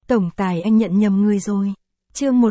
Tổng tài anh nhận nhầm người rồi. Chương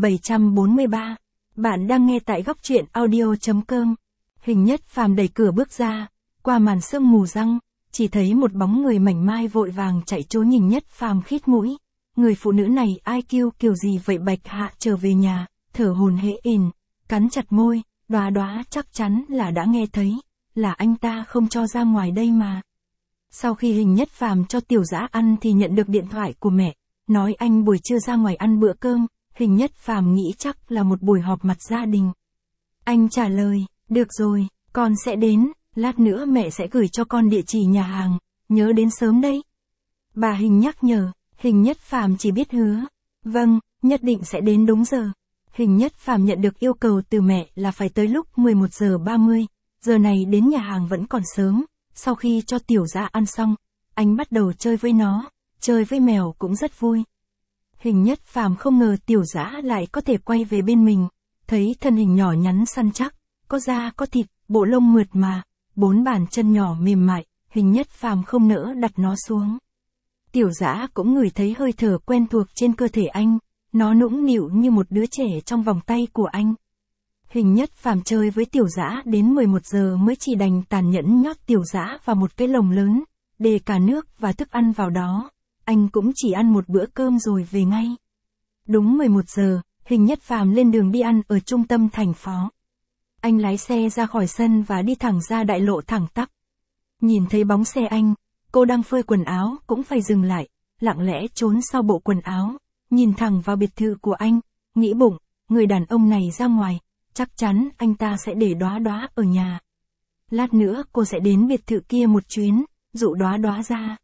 1743. Bạn đang nghe tại góc truyện audio.com. Hình Nhất Phàm đẩy cửa bước ra, qua màn sương mù răng, chỉ thấy một bóng người mảnh mai vội vàng chạy trốn. Hình Nhất Phàm khít mũi. Người phụ nữ này ai kêu kiểu gì vậy? Bạch Hạ trở về nhà, thở hổn hển, cắn chặt môi, Đóa Đóa chắc chắn là đã nghe thấy, là anh ta không cho ra ngoài đây mà. Sau khi Hình Nhất Phàm cho Tiểu Dã ăn thì nhận được điện thoại của mẹ, nói anh buổi trưa ra ngoài ăn bữa cơm. Hình Nhất Phàm nghĩ chắc là một buổi họp mặt gia đình. Anh trả lời, được rồi, con sẽ đến, lát nữa mẹ sẽ gửi cho con địa chỉ nhà hàng, nhớ đến sớm đấy. Bà Hình nhắc nhở. Hình Nhất Phàm chỉ biết hứa, vâng, nhất định sẽ đến đúng giờ. Hình Nhất Phàm nhận được yêu cầu từ mẹ là phải tới lúc 11 giờ 30, giờ này đến nhà hàng vẫn còn sớm. Sau khi cho Tiểu Dã ăn xong, anh bắt đầu chơi với nó, chơi với mèo cũng rất vui. Hình Nhất Phàm không ngờ Tiểu Dã lại có thể quay về bên mình, thấy thân hình nhỏ nhắn săn chắc, có da có thịt, bộ lông mượt mà, 4 bàn chân nhỏ mềm mại, Hình Nhất Phàm không nỡ đặt nó xuống. Tiểu Dã cũng ngửi thấy hơi thở quen thuộc trên cơ thể anh, nó nũng nịu như một đứa trẻ trong vòng tay của anh. Hình Nhất Phàm chơi với Tiểu Dã đến 11 giờ mới chỉ đành tàn nhẫn nhốt Tiểu Dã vào một cái lồng lớn, để cả nước và thức ăn vào đó. Anh cũng chỉ ăn một bữa cơm rồi về ngay. Đúng 11 giờ, Hình Nhất Phàm lên đường đi ăn ở trung tâm thành phố. Anh lái xe ra khỏi sân và đi thẳng ra đại lộ thẳng tắp. Nhìn thấy bóng xe anh, cô đang phơi quần áo cũng phải dừng lại, lặng lẽ trốn sau bộ quần áo, nhìn thẳng vào biệt thự của anh, nghĩ bụng, người đàn ông này ra ngoài, chắc chắn anh ta sẽ để Đóa Đóa ở nhà. Lát nữa cô sẽ đến biệt thự kia một chuyến, dụ Đóa Đóa ra.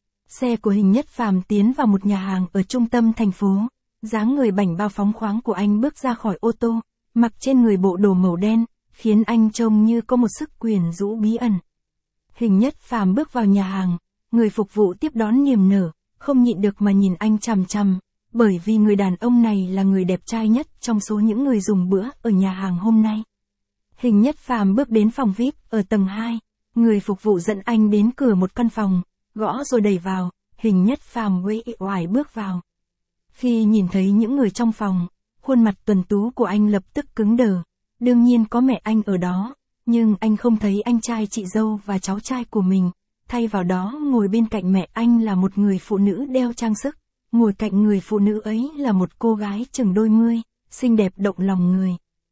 Xe của Hình Nhất Phàm tiến vào một nhà hàng ở trung tâm thành phố, dáng người bảnh bao phóng khoáng của anh bước ra khỏi ô tô, mặc trên người bộ đồ màu đen, khiến anh trông như có một sức quyến rũ bí ẩn. Hình Nhất Phàm bước vào nhà hàng, người phục vụ tiếp đón niềm nở, không nhịn được mà nhìn anh chằm chằm, bởi vì người đàn ông này là người đẹp trai nhất trong số những người dùng bữa ở nhà hàng hôm nay. Hình Nhất Phàm bước đến phòng VIP ở tầng 2, người phục vụ dẫn anh đến cửa một căn phòng, gõ rồi đẩy vào, Hình Nhất Phàm uể oải bước vào. Khi nhìn thấy những người trong phòng, khuôn mặt tuấn tú của anh lập tức cứng đờ, đương nhiên có mẹ anh ở đó. Nhưng anh không thấy anh trai chị dâu và cháu trai của mình, thay vào đó ngồi bên cạnh mẹ anh là một người phụ nữ đeo trang sức, ngồi cạnh người phụ nữ ấy là một cô gái chừng đôi mươi, xinh đẹp động lòng người.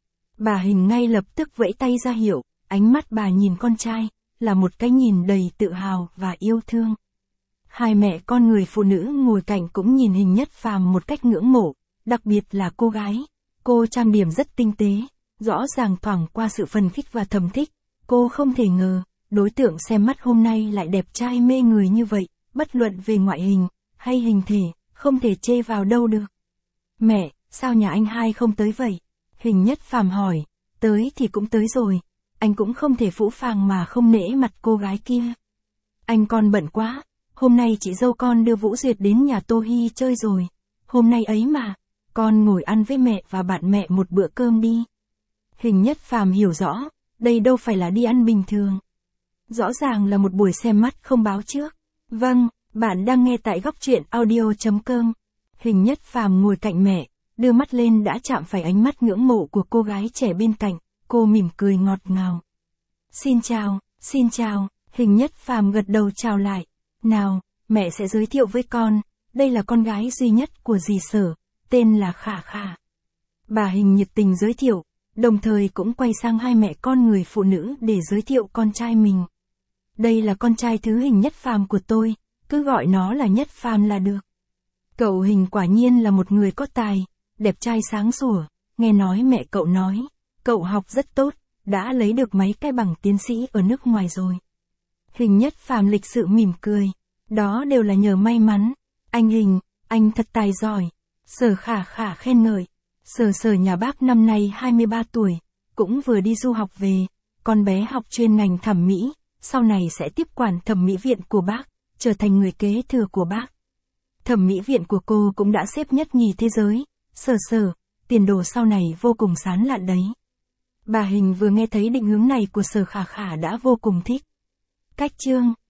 Bà Hình ngay lập tức vẫy tay ra hiệu, ánh mắt bà nhìn con trai, là một cái nhìn đầy tự hào và yêu thương. Hai mẹ con người phụ nữ ngồi cạnh cũng nhìn Hình Nhất Phàm một cách ngưỡng mộ, đặc biệt là cô gái, cô trang điểm rất tinh tế. Rõ ràng thoảng qua sự phấn khích và thầm thích, cô không thể ngờ, đối tượng xem mắt hôm nay lại đẹp trai mê người như vậy, bất luận về ngoại hình, hay hình thể, không thể chê vào đâu được. Mẹ, sao nhà anh hai không tới vậy? Hình Nhất Phàm hỏi, tới thì cũng tới rồi, anh cũng không thể phũ phàng mà không nể mặt cô gái kia. Anh con bận quá, hôm nay chị dâu con đưa Vũ Duyệt đến nhà Tô Hi chơi rồi, hôm nay ấy mà, con ngồi ăn với mẹ và bạn mẹ một bữa cơm đi. Hình Nhất Phàm hiểu rõ, đây đâu phải là đi ăn bình thường. Rõ ràng là một buổi xem mắt không báo trước. Vâng, bạn đang nghe tại góc truyện audio.com. Hình Nhất Phàm ngồi cạnh mẹ, đưa mắt lên đã chạm phải ánh mắt ngưỡng mộ của cô gái trẻ bên cạnh, cô mỉm cười ngọt ngào. Xin chào, Hình Nhất Phàm gật đầu chào lại. Nào, mẹ sẽ giới thiệu với con, đây là con gái duy nhất của dì Sở, tên là Khả Khả. Bà Hình nhiệt tình giới thiệu, đồng thời cũng quay sang hai mẹ con người phụ nữ để giới thiệu con trai mình. Đây là con trai thứ Hình Nhất Phàm của tôi, cứ gọi nó là Nhất Phàm là được. Cậu Hình quả nhiên là một người có tài, đẹp trai sáng sủa, nghe nói mẹ cậu nói, cậu học rất tốt, đã lấy được mấy cái bằng tiến sĩ ở nước ngoài rồi. Hình Nhất Phàm lịch sự mỉm cười, đó đều là nhờ may mắn, anh Hình, anh thật tài giỏi. Sở Khả Khả khen ngợi. Sở nhà bác năm nay 23 tuổi, cũng vừa đi du học về, con bé học chuyên ngành thẩm mỹ, sau này sẽ tiếp quản thẩm mỹ viện của bác, trở thành người kế thừa của bác. Thẩm mỹ viện của cô cũng đã xếp nhất nhì thế giới, Sở, tiền đồ sau này vô cùng sáng lạn đấy. Bà Hình vừa nghe thấy định hướng này của Sở Khả Khả đã vô cùng thích. Cách chương